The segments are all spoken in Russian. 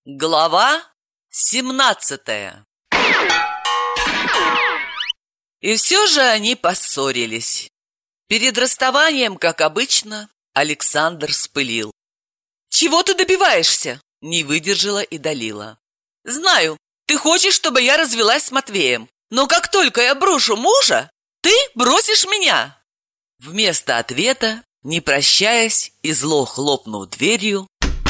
Глава 17. И все же они поссорились. Перед расставанием, как обычно, Александр вспылил. «Чего ты добиваешься?» – не выдержала и Далила. «Знаю, ты хочешь, чтобы я развелась с Матвеем, но как только я брошу мужа, ты бросишь меня!» Вместо ответа, не прощаясь и зло хлопнув дверью,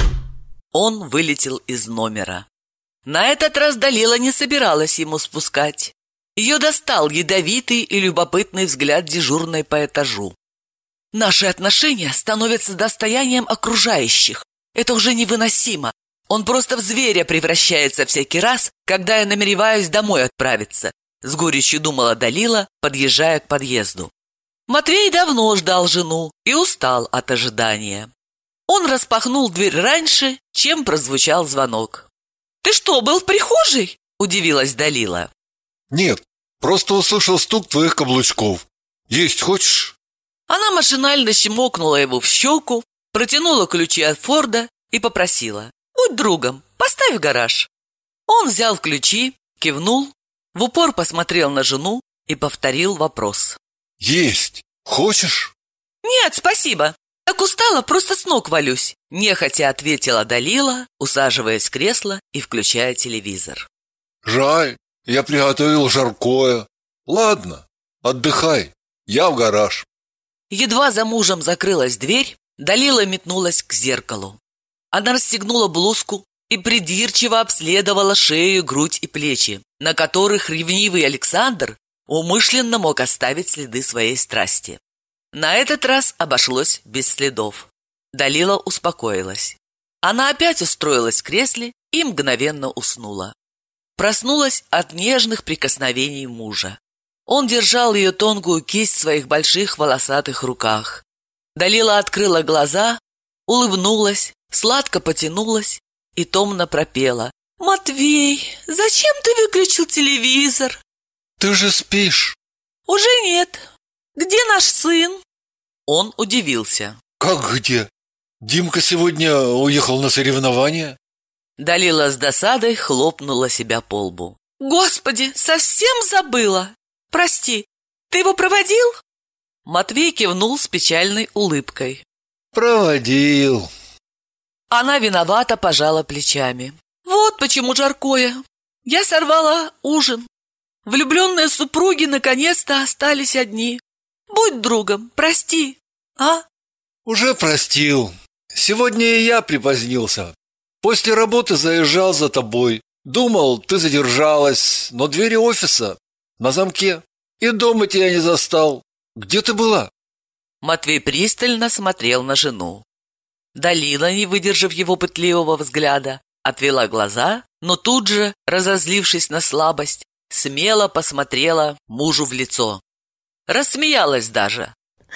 он вылетел из номера. На этот раз Далила не собиралась ему спускать. Ее достал ядовитый и любопытный взгляд дежурной по этажу. «Наши отношения становятся достоянием окружающих. Это уже невыносимо. Он просто в зверя превращается всякий раз, когда я намереваюсь домой отправиться», с горечью думала Далила, подъезжая к подъезду. Матвей давно ждал жену и устал от ожидания. Он распахнул дверь раньше, чем прозвучал звонок. «Ты что, был в прихожей?» – удивилась Далила. «Нет, просто услышал стук твоих каблучков. Есть хочешь?» Она машинально чмокнула его в щеку, протянула ключи от Форда и попросила: «Будь другом, поставь в гараж». Он взял ключи, кивнул, в упор посмотрел на жену и повторил вопрос. «Есть хочешь?» «Нет, спасибо. Так устала, просто с ног валюсь», – нехотя ответила Далила, усаживаясь в кресло и включая телевизор. «Жаль, я приготовил жаркое. Ладно, отдыхай, я в гараж». Едва за мужем закрылась дверь, Далила метнулась к зеркалу. Она расстегнула блузку и придирчиво обследовала шею, грудь и плечи, на которых ревнивый Александр умышленно мог оставить следы своей страсти. На этот раз обошлось без следов. Далила успокоилась. Она опять устроилась в кресле и мгновенно уснула. Проснулась от нежных прикосновений мужа. Он держал ее тонкую кисть в своих больших волосатых руках. Далила открыла глаза, улыбнулась, сладко потянулась и томно пропела: «Матвей, зачем ты выключил телевизор?» «Ты же спишь». «Уже нет. Где наш сын?» Он удивился. «Как где? Димка сегодня уехал на соревнования?» Далила с досадой хлопнула себя по лбу. «Господи, совсем забыла! Прости, ты его проводил?» Матвей кивнул с печальной улыбкой. «Проводил». Она виновато пожала плечами. «Вот почему жаркое. Я сорвала ужин. Влюбленные супруги наконец-то остались одни. Будь другом, прости, а?» «Уже простил. Сегодня и я припозднился. После работы заезжал за тобой. Думал, ты задержалась, но двери офиса на замке. И дома тебя не застал. Где ты была?» Матвей пристально смотрел на жену. Далила, не выдержав его пытливого взгляда, отвела глаза, но тут же, разозлившись на слабость, смело посмотрела мужу в лицо. Рассмеялась даже,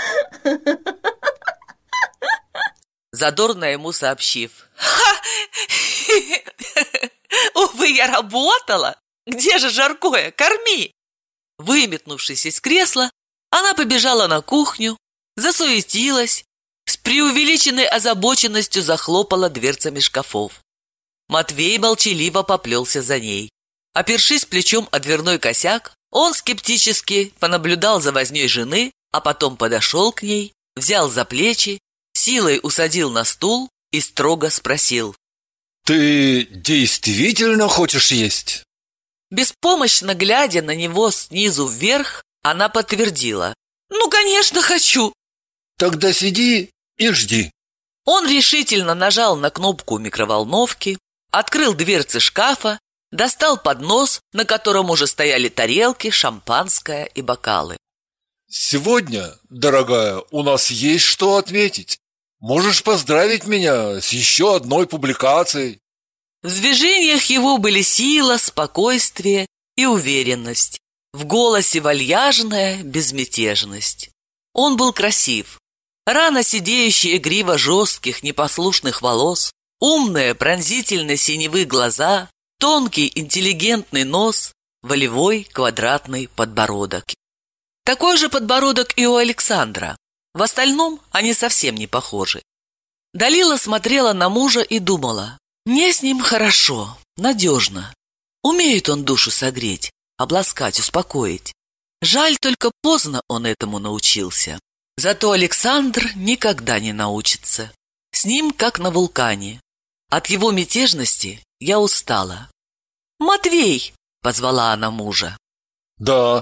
задорно ему сообщив: «Ха! Увы, я работала! Где же жаркое? Корми!» Выметнувшись из кресла, она побежала на кухню, засуетилась, с преувеличенной озабоченностью захлопала дверцами шкафов. Матвей молчаливо поплелся за ней. Опершись плечом о дверной косяк, он скептически понаблюдал за вознёй жены, а потом подошел к ней, взял за плечи, силой усадил на стул и строго спросил: «Ты действительно хочешь есть?» Беспомощно глядя на него снизу вверх, она подтвердила: «Ну, конечно, хочу!» «Тогда сиди и жди». Он решительно нажал на кнопку микроволновки, открыл дверцы шкафа, достал поднос, на котором уже стояли тарелки, шампанское и бокалы. «Сегодня, дорогая, у нас есть что отметить. Можешь поздравить меня с еще одной публикацией». В движениях его были сила, спокойствие и уверенность. В голосе вальяжная безмятежность. Он был красив. Рано сидеющая грива жестких, непослушных волос, умные, пронзительно синевые глаза, тонкий, интеллигентный нос, волевой квадратный подбородок. Такой же подбородок и у Александра. В остальном они совсем не похожи. Далила смотрела на мужа и думала: Мне с ним хорошо, надежно. Умеет он душу согреть, обласкать, успокоить. Жаль, только поздно он этому научился. Зато Александр никогда не научится. С ним как на вулкане. От его мятежности я устала. «Матвей!» — позвала она мужа. Да.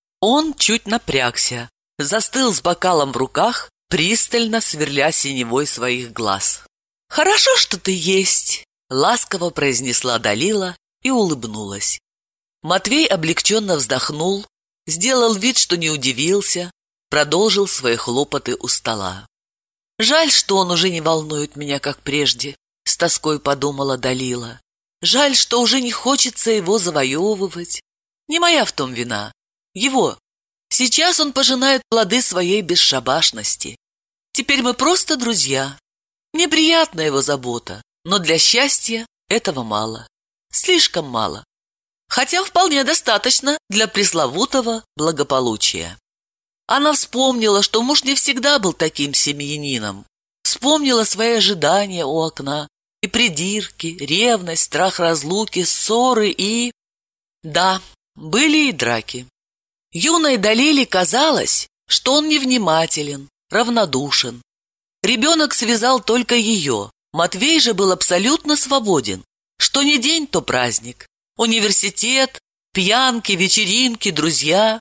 Он чуть напрягся, застыл с бокалом в руках, пристально сверля синевой своих глаз. «Хорошо, что ты есть!» — ласково произнесла Далила и улыбнулась. Матвей облегченно вздохнул, сделал вид, что не удивился, продолжил свои хлопоты у стола. «Жаль, что он уже не волнует меня, как прежде», — с тоской подумала Далила. «Жаль, что уже не хочется его завоевывать. Не моя в том вина. Его. Сейчас он пожинает плоды своей бесшабашности. Теперь мы просто друзья. Мне приятна его забота, но для счастья этого мало. Слишком мало. Хотя вполне достаточно для пресловутого благополучия». Она вспомнила, что муж не всегда был таким семьянином. Вспомнила свои ожидания у окна, и придирки, ревность, страх разлуки, ссоры и... Да, были и драки. Юной Далиле казалось, что он невнимателен, равнодушен. Ребенок связал только ее. Матвей же был абсолютно свободен. Что ни день, то праздник. Университет, пьянки, вечеринки, друзья,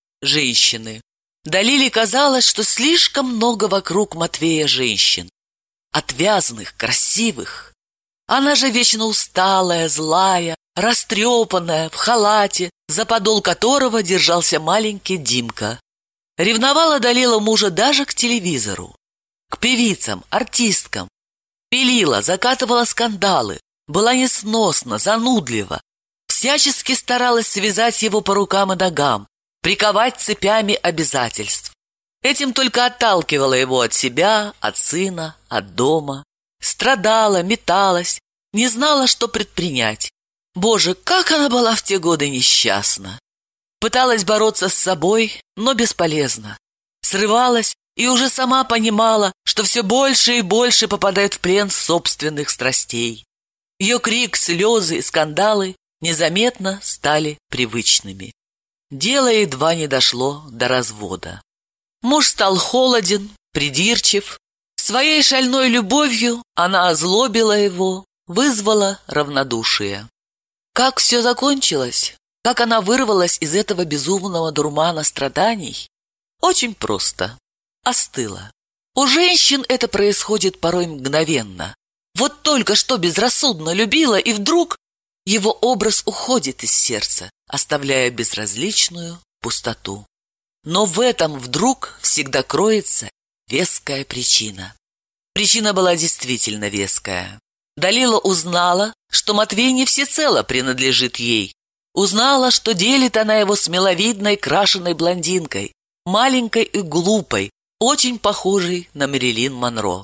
женщины. Далиле казалось, что слишком много вокруг Матвея женщин. Отвязных, красивых. Она же вечно усталая, злая, растрепанная, в халате, за подол которого держался маленький Димка. Ревновала Далила мужа даже к телевизору, к певицам, артисткам. Пилила, закатывала скандалы, была несносна, занудлива. Всячески старалась связать его по рукам и ногам, приковать цепями обязательств. Этим только отталкивала его от себя, от сына, от дома. Страдала, металась, не знала, что предпринять. Боже, как она была в те годы несчастна! Пыталась бороться с собой, но бесполезно. Срывалась и уже сама понимала, что все больше и больше попадает в плен собственных страстей. Ее крик, слезы и скандалы незаметно стали привычными. Дело едва не дошло до развода. Муж стал холоден, придирчив. Своей шальной любовью она озлобила его, вызвала равнодушие. Как все закончилось? Как она вырвалась из этого безумного дурмана страданий? Очень просто. Остыла. У женщин это происходит порой мгновенно. Вот только что безрассудно любила, и вдруг его образ уходит из сердца, оставляя безразличную пустоту. Но в этом вдруг всегда кроется веская причина. Причина была действительно веская. Далила узнала, что Матвей не всецело принадлежит ей. Узнала, что делит она его с миловидной крашеной блондинкой, маленькой и глупой, очень похожей на Мэрилин Монро.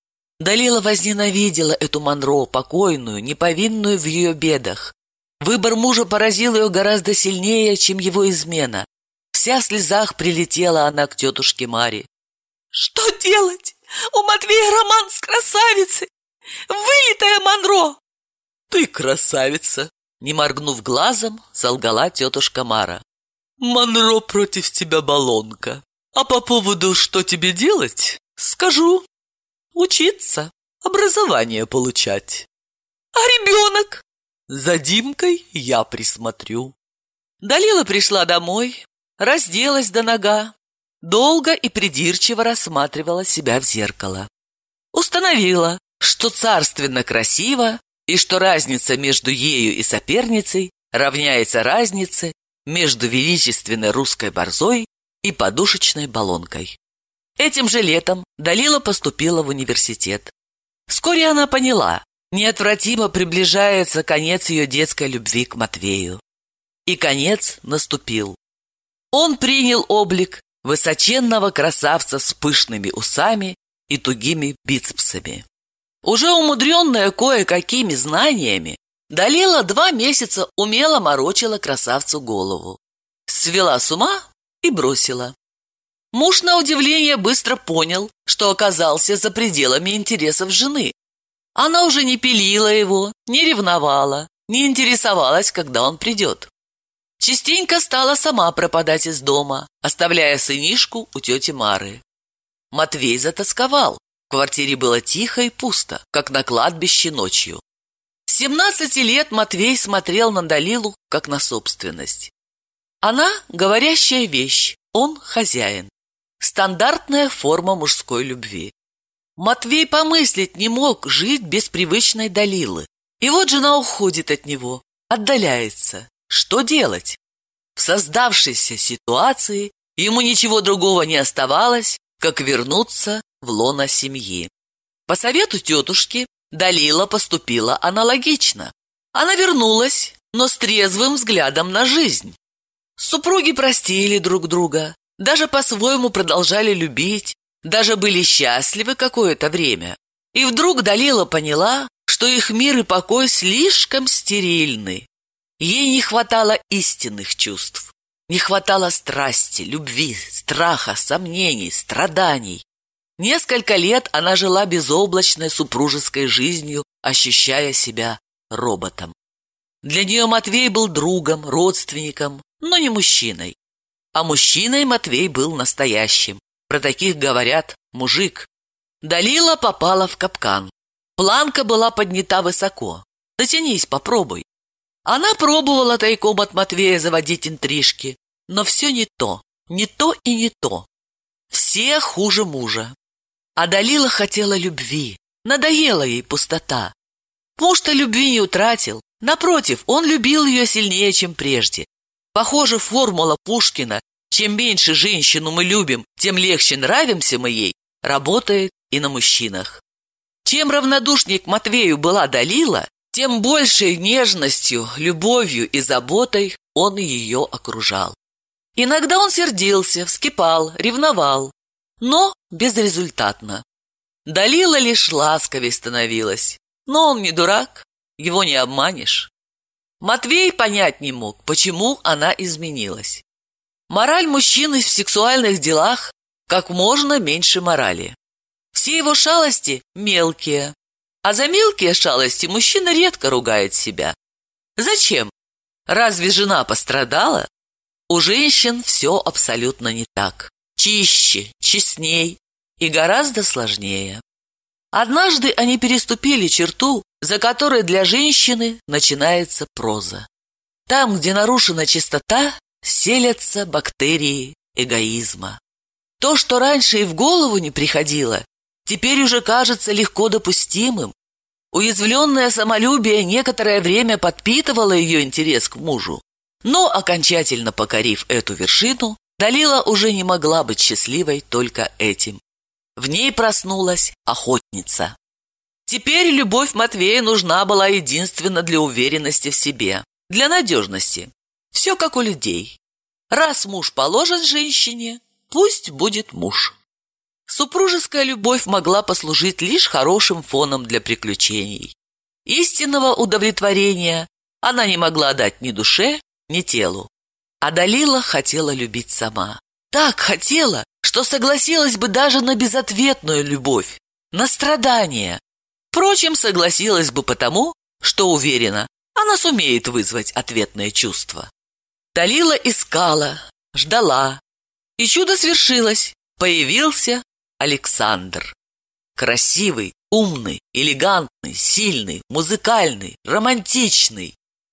Далила возненавидела эту Монро, покойную, неповинную в ее бедах. Выбор мужа поразил ее гораздо сильнее, чем его измена. Вся в слезах прилетела она к тетушке Маре. «Что делать? У Матвея роман с красавицей! Вылитая Монро!» «Ты красавица!» — не моргнув глазом, солгала тетушка Мара. «Монро против тебя баллонка. А по поводу «что тебе делать?» скажу: учиться, образование получать. А ребенок? За Димкой я присмотрю». Далила пришла домой, разделась до нога, долго и придирчиво рассматривала себя в зеркало. Установила, что царственно красиво и что разница между ею и соперницей равняется разнице между величественной русской борзой и подушечной баллонкой. Этим же летом Далила поступила в университет. Вскоре она поняла, неотвратимо приближается конец ее детской любви к Матвею. И конец наступил. Он принял облик высоченного красавца с пышными усами и тугими бицепсами. Уже умудренная кое-какими знаниями, Далила 2 месяца умело морочила красавцу голову. Свела с ума и бросила. Муж, на удивление, быстро понял, что оказался за пределами интересов жены. Она уже не пилила его, не ревновала, не интересовалась, когда он придет. Частенько стала сама пропадать из дома, оставляя сынишку у тети Мары. Матвей затосковал. В квартире было тихо и пусто, как на кладбище ночью. С 17 лет Матвей смотрел на Далилу, как на собственность. Она – говорящая вещь, он – хозяин. Стандартная форма мужской любви. Матвей помыслить не мог жить без привычной Далилы. И вот жена уходит от него, отдаляется. Что делать? В создавшейся ситуации ему ничего другого не оставалось, как вернуться в лоно семьи. По совету тетушки Далила поступила аналогично. Она вернулась, но с трезвым взглядом на жизнь. Супруги простили друг друга, даже по-своему продолжали любить, даже были счастливы какое-то время. И вдруг Далила поняла, что их мир и покой слишком стерильны. Ей не хватало истинных чувств, не хватало страсти, любви, страха, сомнений, страданий. Несколько лет она жила безоблачной супружеской жизнью, ощущая себя роботом. Для нее Матвей был другом, родственником, но не мужчиной. А мужчиной Матвей был настоящим. Про таких говорят мужик. Далила попала в капкан. Планка была поднята высоко. Дотянись, попробуй. Она пробовала тайком от Матвея заводить интрижки, но все не то и не то. Все хуже мужа. А Далила хотела любви, надоела ей пустота. Муж-то любви не утратил, напротив, он любил ее сильнее, чем прежде. Похоже, формула Пушкина «чем меньше женщину мы любим, тем легче нравимся мы ей» работает и на мужчинах. Чем равнодушнее к Матвею была Далила, тем большей нежностью, любовью и заботой он ее окружал. Иногда он сердился, вскипал, ревновал, но безрезультатно. Далила лишь ласковей становилась, но он не дурак, его не обманешь. Матвей понять не мог, почему она изменилась. Мораль мужчины в сексуальных делах как можно меньше морали. Все его шалости мелкие, а за мелкие шалости мужчина редко ругает себя. Зачем? Разве жена пострадала? У женщин все абсолютно не так. Чище, честней и гораздо сложнее. Однажды они переступили черту, за которой для женщины начинается проза. Там, где нарушена чистота, селятся бактерии эгоизма. То, что раньше и в голову не приходило, теперь уже кажется легко допустимым. Уязвленное самолюбие некоторое время подпитывало ее интерес к мужу. Но, окончательно покорив эту вершину, Далила уже не могла быть счастливой только этим. В ней проснулась охотница. Теперь любовь Матвея нужна была единственно для уверенности в себе, для надежности. Все как у людей. Раз муж положен женщине, пусть будет муж. Супружеская любовь могла послужить лишь хорошим фоном для приключений. Истинного удовлетворения она не могла дать ни душе, ни телу. А Далила хотела любить сама. Так хотела, что согласилась бы даже на безответную любовь, на страдания. Впрочем, согласилась бы потому, что уверена, она сумеет вызвать ответное чувство. Далила искала, ждала. И чудо свершилось. Появился Александр. Красивый, умный, элегантный, сильный, музыкальный, романтичный.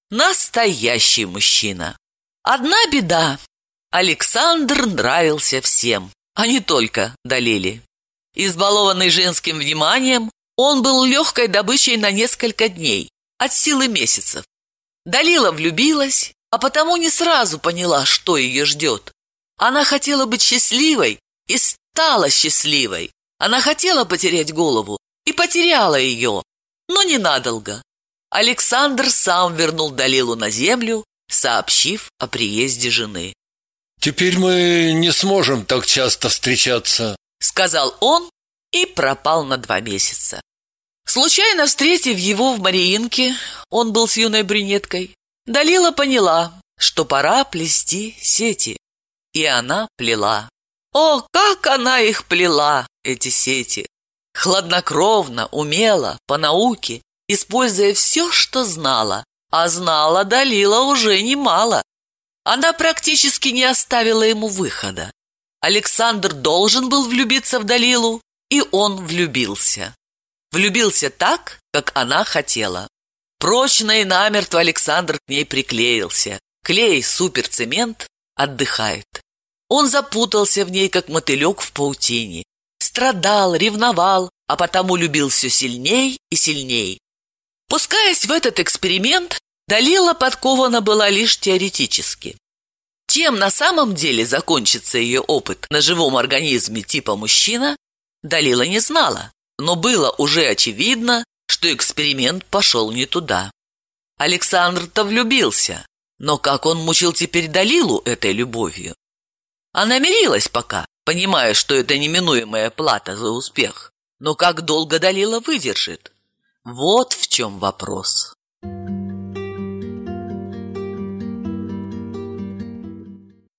Настоящий мужчина. Одна беда. Александр нравился всем, а не только Далиле. Избалованный женским вниманием, он был легкой добычей на несколько дней, от силы месяцев. Далила влюбилась, а потому не сразу поняла, что ее ждет. Она хотела быть счастливой и стала счастливой. Она хотела потерять голову и потеряла ее, но ненадолго. Александр сам вернул Далилу на землю, сообщив о приезде жены. «Теперь мы не сможем так часто встречаться», — сказал он и пропал на 2 месяца. Случайно встретив его в Мариинке, он был с юной брюнеткой, Далила поняла, что пора плести сети. И она плела. О, как она их плела, эти сети! Хладнокровно, умело, по науке, используя все, что знала. А знала Далила уже немало. Она практически не оставила ему выхода. Александр должен был влюбиться в Далилу, и он влюбился. Влюбился так, как она хотела. Прочно и намертво Александр к ней приклеился. Клей, суперцемент, отдыхает. Он запутался в ней, как мотылек в паутине. Страдал, ревновал, а потому любил все сильней и сильней. Пускаясь в этот эксперимент, Далила подкована была лишь теоретически. Чем на самом деле закончится ее опыт на живом организме типа мужчина, Далила не знала, но было уже очевидно, что эксперимент пошел не туда. Александр-то влюбился, но как он мучил теперь Далилу этой любовью? Она мирилась пока, понимая, что это неминуемая плата за успех, но как долго Далила выдержит? Вот в чем вопрос.